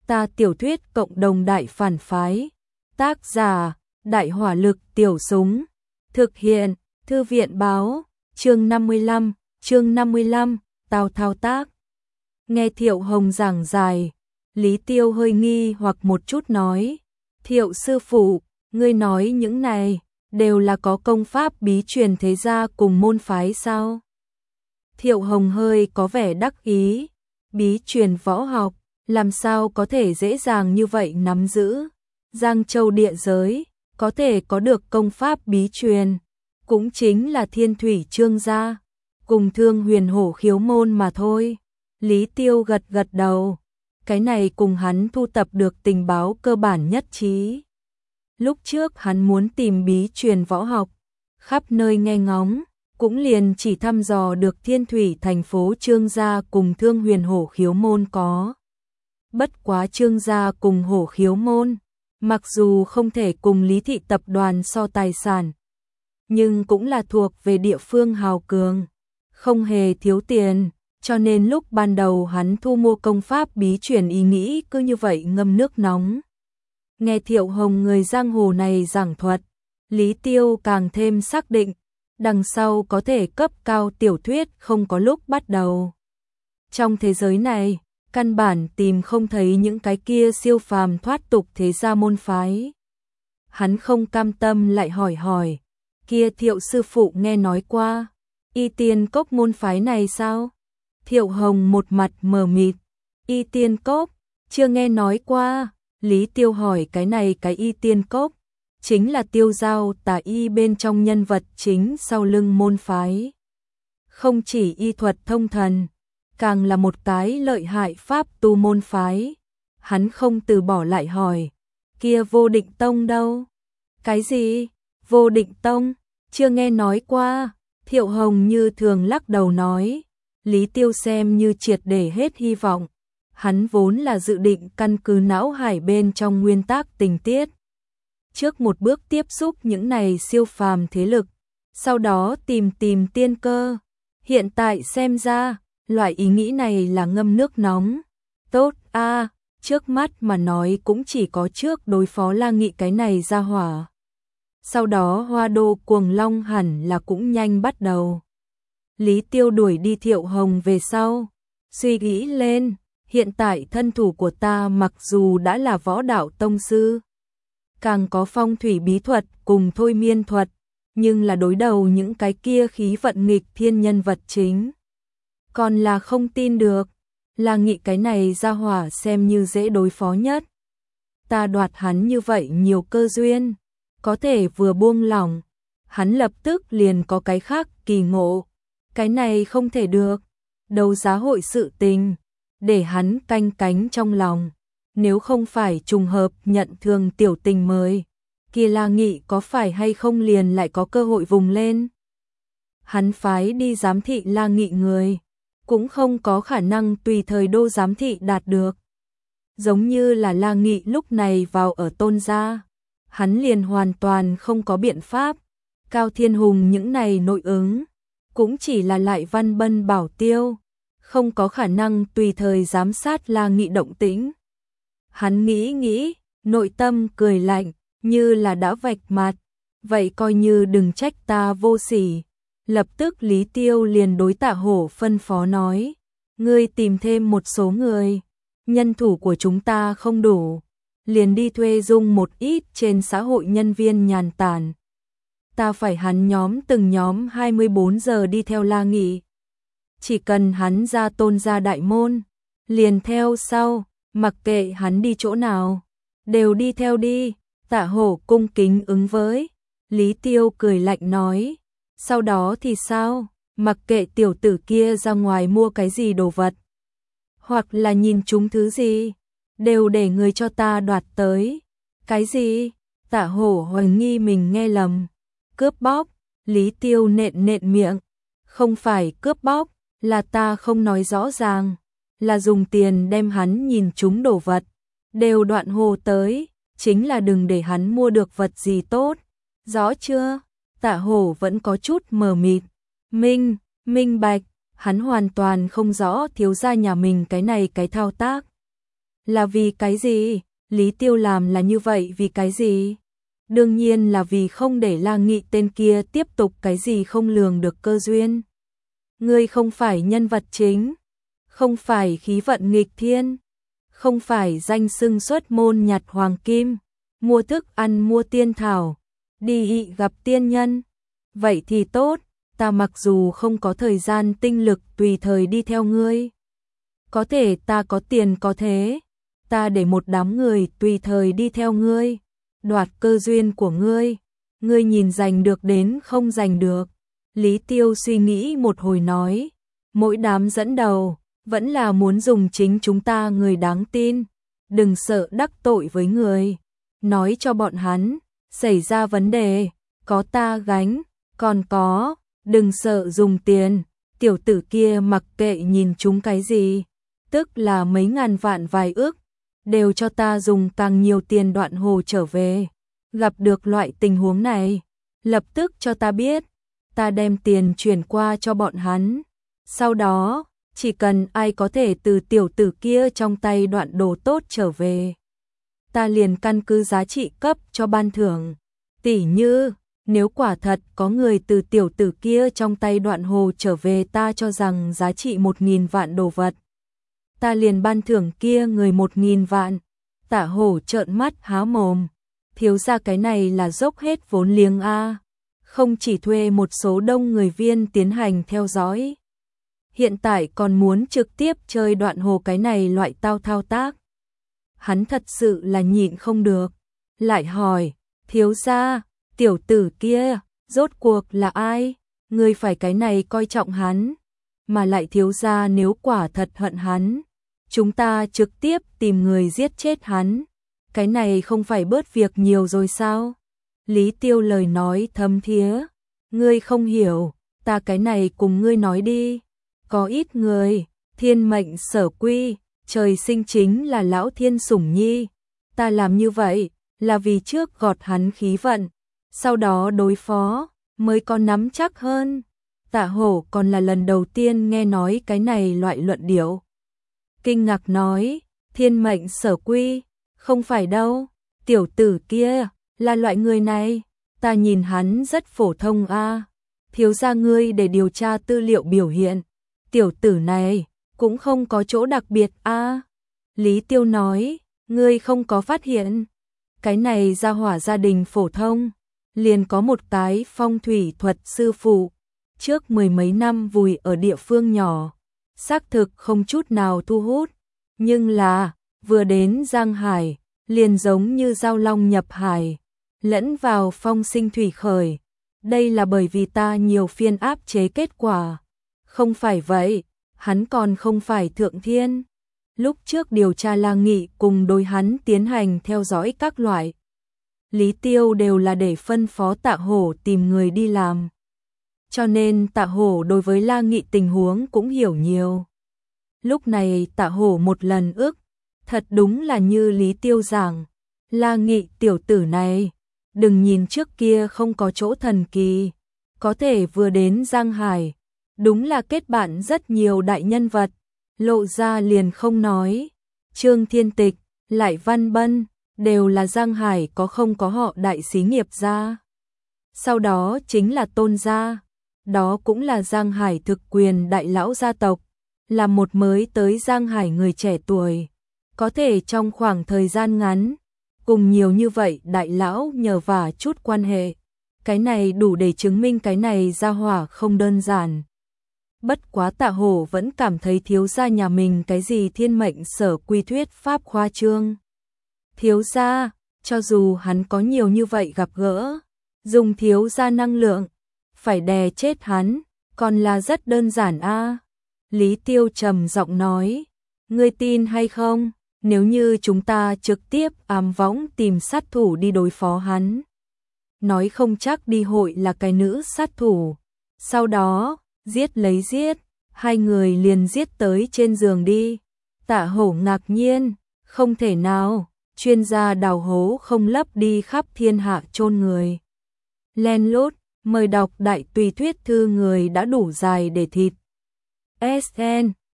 Ta tiểu thuyết cộng đồng đại phản phái. Tác giả, Đại hỏa lực tiểu súng. Thực hiện, Thư viện báo, chương 55, Tào thao tác. Nghe Thiệu Hồng giảng giải, Lý Tiêu hơi nghi hoặc một chút nói, Thiệu sư phụ, ngươi nói những này, đều là có công pháp bí truyền thế gia cùng môn phái sao? Thiệu Hồng hơi có vẻ đắc ý, bí truyền võ học, làm sao có thể dễ dàng như vậy nắm giữ? Giang Châu địa giới, có thể có được công pháp bí truyền, cũng chính là Thiên Thủy Trương gia, cùng Thương Huyền Hổ Khiếu môn mà thôi. Lý Tiêu gật gật đầu, cái này cùng hắn thu tập được tình báo cơ bản nhất trí. Lúc trước hắn muốn tìm bí truyền võ học, khắp nơi nghe ngóng, cũng liền chỉ thăm dò được Thiên Thủy thành phố Trương gia cùng Thương Huyền Hổ Khiếu môn có. Bất quá Trương gia cùng Hổ Khiếu môn, mặc dù không thể cùng Lý thị tập đoàn so tài sản, nhưng cũng là thuộc về địa phương hào cường, không hề thiếu tiền, cho nên lúc ban đầu hắn thu mua công pháp bí truyền ý nghĩ cứ như vậy ngâm nước nóng. Nghe Thiệu Hồng người giang hồ này giảng thuật, Lý Tiêu càng thêm xác định, đằng sau có thể cấp cao tiểu thuyết không có lúc bắt đầu. Trong thế giới này, căn bản tìm không thấy những cái kia siêu phàm thoát tục thế gia môn phái. Hắn không cam tâm lại hỏi, kia Thiệu sư phụ nghe nói qua, Y Tiên Cốc môn phái này sao? Thiệu Hồng một mặt mờ mịt, Y Tiên Cốc, chưa nghe nói qua. Lý Tiêu hỏi cái này cái Y Tiên Cốc, chính là Tiêu Giao Tà Y bên trong nhân vật chính sau lưng môn phái. Không chỉ y thuật thông thần, càng là một cái lợi hại pháp tu môn phái. Hắn không từ bỏ lại hỏi, kia Vô Định Tông đâu? Cái gì? Vô Định Tông? Chưa nghe nói qua. Thiệu Hồng như thường lắc đầu nói. Lý Tiêu xem như triệt để hết hy vọng. Hắn vốn là dự định căn cứ não hải bên trong nguyên tắc tình tiết. Trước một bước tiếp xúc những này siêu phàm thế lực, sau đó tìm tiên cơ. Hiện tại xem ra, loại ý nghĩ này là ngâm nước nóng. Tốt a, trước mắt mà nói cũng chỉ có trước đối phó La Nghị cái này ra hỏa. Sau đó Hoa Đô Cuồng Long hẳn là cũng nhanh bắt đầu. Lý Tiêu đuổi đi Thiệu Hồng về sau, suy nghĩ lên, hiện tại thân thủ của ta mặc dù đã là võ đạo tông sư, càng có phong thủy bí thuật cùng thôi miên thuật, nhưng là đối đầu những cái kia khí vận nghịch thiên nhân vật chính. Còn là không tin được, là nghĩ cái này ra hỏa xem như dễ đối phó nhất. Ta đoạt hắn như vậy nhiều cơ duyên, có thể vừa buông lỏng, hắn lập tức liền có cái khác kỳ ngộ. Cái này không thể được, đấu giá hội sự tình, để hắn canh cánh trong lòng. Nếu không phải trùng hợp nhận thường tiểu tình mời, kia La Nghị có phải hay không liền lại có cơ hội vùng lên. Hắn phái đi giám thị La Nghị người, cũng không có khả năng tùy thời đô giám thị đạt được. Giống như là La Nghị lúc này vào ở Tôn gia, hắn liền hoàn toàn không có biện pháp. Cao Thiên Hùng những này nội ứng, cũng chỉ là lại văn bân bảo tiêu, không có khả năng tùy thời giám sát La Nghị động tĩnh. Hắn nghĩ, nội tâm cười lạnh, như là đã vạch mặt, vậy coi như đừng trách ta vô sỉ. Lập tức Lý Tiêu liền đối Tạ Hổ phân phó nói, ngươi tìm thêm một số người, nhân thủ của chúng ta không đủ, liền đi thuê dung một ít trên xã hội nhân viên nhàn tản. Ta phải hắn nhóm từng nhóm 24 giờ đi theo La Nghị. Chỉ cần hắn ra Tôn gia đại môn, liền theo sau, mặc kệ hắn đi chỗ nào, đều đi theo đi. Tạ Hổ cung kính ứng với. Lý Tiêu cười lạnh nói, sau đó thì sao, mặc kệ tiểu tử kia ra ngoài mua cái gì đồ vật, hoặc là nhìn chúng thứ gì, đều để người cho ta đoạt tới. Cái gì? Tạ Hổ hoài nghi mình nghe lầm. Cướp bóc? Lý Tiêu nện miệng. Không phải cướp bóc, là ta không nói rõ ràng, là dùng tiền đem hắn nhìn chúng đồ vật, đều đoạn hồ tới, chính là đừng để hắn mua được vật gì tốt. Rõ chưa? Tạ Hổ vẫn có chút mờ mịt. Minh bạch, hắn hoàn toàn không rõ thiếu gia nhà mình cái này cái thao tác. Là vì cái gì? Lý Tiêu làm là như vậy vì cái gì? Đương nhiên là vì không để La Nghị tên kia tiếp tục cái gì không lường được cơ duyên. Ngươi không phải nhân vật chính, không phải khí vận nghịch thiên, không phải danh xưng xuất môn nhặt hoàng kim, mua thức ăn mua tiên thảo, đi gặp tiên nhân. Vậy thì tốt, ta mặc dù không có thời gian tinh lực tùy thời đi theo ngươi. Có thể ta có tiền có thế, ta để một đám người tùy thời đi theo ngươi, đoạt cơ duyên của ngươi, ngươi nhìn giành được đến không giành được. Lý Tiêu suy nghĩ một hồi nói, mỗi đám dẫn đầu, vẫn là muốn dùng chính chúng ta người đáng tin, đừng sợ đắc tội với người, nói cho bọn hắn, xảy ra vấn đề, có ta gánh, còn có, đừng sợ dùng tiền, tiểu tử kia mặc kệ nhìn chúng cái gì, tức là mấy ngàn vạn vài ước, đều cho ta dùng càng nhiều tiền Đoạn Hồ trở về, gặp được loại tình huống này, lập tức cho ta biết, ta đem tiền chuyển qua cho bọn hắn, sau đó, chỉ cần ai có thể từ tiểu tử kia trong tay Đoạn đồ tốt trở về, ta liền căn cứ giá trị cấp cho ban thưởng, tỉ như, nếu quả thật có người từ tiểu tử kia trong tay Đoạn Hồ trở về ta cho rằng giá trị 1.000 vạn đồ vật, ta liền ban thưởng kia người 1.000 vạn. Tạ Hổ trợn mắt há mồm, thiếu gia cái này là dốc hết vốn liếng a, không chỉ thuê một số đông người viên tiến hành theo dõi, hiện tại còn muốn trực tiếp chơi Đoạn Hồ cái này loại thao tác. Hắn thật sự là nhịn không được, lại hỏi, thiếu gia, tiểu tử kia, rốt cuộc là ai? Ngươi phải cái này coi trọng hắn, mà lại thiếu gia nếu quả thật hận hắn, chúng ta trực tiếp tìm người giết chết hắn, cái này không phải bớt việc nhiều rồi sao? Lý Tiêu lời nói thâm thía, ngươi không hiểu, ta cái này cùng ngươi nói đi, có ít người, thiên mệnh sở quy, trời sinh chính là lão thiên sủng nhi, ta làm như vậy là vì trước gọt hắn khí vận, sau đó đối phó, mới có nắm chắc hơn. Tạ Hổ còn là lần đầu tiên nghe nói cái này loại luận điệu. Kinh ngạc nói, thiên mệnh sở quy, không phải đâu, tiểu tử kia, là loại người này, ta nhìn hắn rất phổ thông a. Thiếu gia ngươi để điều tra tư liệu biểu hiện, tiểu tử này, cũng không có chỗ đặc biệt a. Lý Tiêu nói, ngươi không có phát hiện, cái này gia hỏa gia đình phổ thông, liền có một cái phong thủy thuật sư phụ, trước 10 mấy năm vùi ở địa phương nhỏ, xác thực không chút nào thu hút, nhưng là, vừa đến Giang Hải, liền giống như dao long nhập hải, lẫn vào phong sinh thủy khởi, đây là bởi vì ta nhiều phiên áp chế kết quả, không phải vậy, hắn còn không phải thượng thiên. Lúc trước điều tra La Nghị cùng đối hắn tiến hành theo dõi các loại, Lý Tiêu đều là để phân phó Tạ Hổ tìm người đi làm. Cho nên Tạ Hổ đối với La Nghị tình huống cũng hiểu nhiều. Lúc này Tạ Hổ một lần ức, thật đúng là như Lý Tiêu giảng, La Nghị tiểu tử này, đừng nhìn trước kia không có chỗ thần kỳ, có thể vừa đến Giang Hải, đúng là kết bạn rất nhiều đại nhân vật, lộ ra liền không nói, Trương Thiên Tịch, lại Văn Bân, đều là Giang Hải có không có họ đại xí nghiệp gia. Sau đó chính là Tôn gia, đó cũng là Giang Hải thực quyền đại lão gia tộc, là một mới tới Giang Hải người trẻ tuổi, có thể trong khoảng thời gian ngắn, cùng nhiều như vậy đại lão nhờ vả chút quan hệ, cái này đủ để chứng minh cái này gia hỏa không đơn giản. Bất quá Tạ Hổ vẫn cảm thấy thiếu gia nhà mình cái gì thiên mệnh sở quy thuyết pháp khoa trương. Thiếu gia, cho dù hắn có nhiều như vậy gặp gỡ, dùng thiếu gia năng lượng, phải đè chết hắn, còn là rất đơn giản a. Lý Tiêu trầm giọng nói, ngươi tin hay không, nếu như chúng ta trực tiếp ám võng tìm sát thủ đi đối phó hắn. Nói không chắc đi hội là cái nữ sát thủ. Sau đó, giết lấy giết, hai người liền giết tới trên giường đi. Tạ Hổ ngạc nhiên, không thể nào, chuyên gia đào hố không lấp đi khắp thiên hạ chôn người. Len lút, mời đọc đại tùy thuyết thư người đã đủ dài để thịt. SN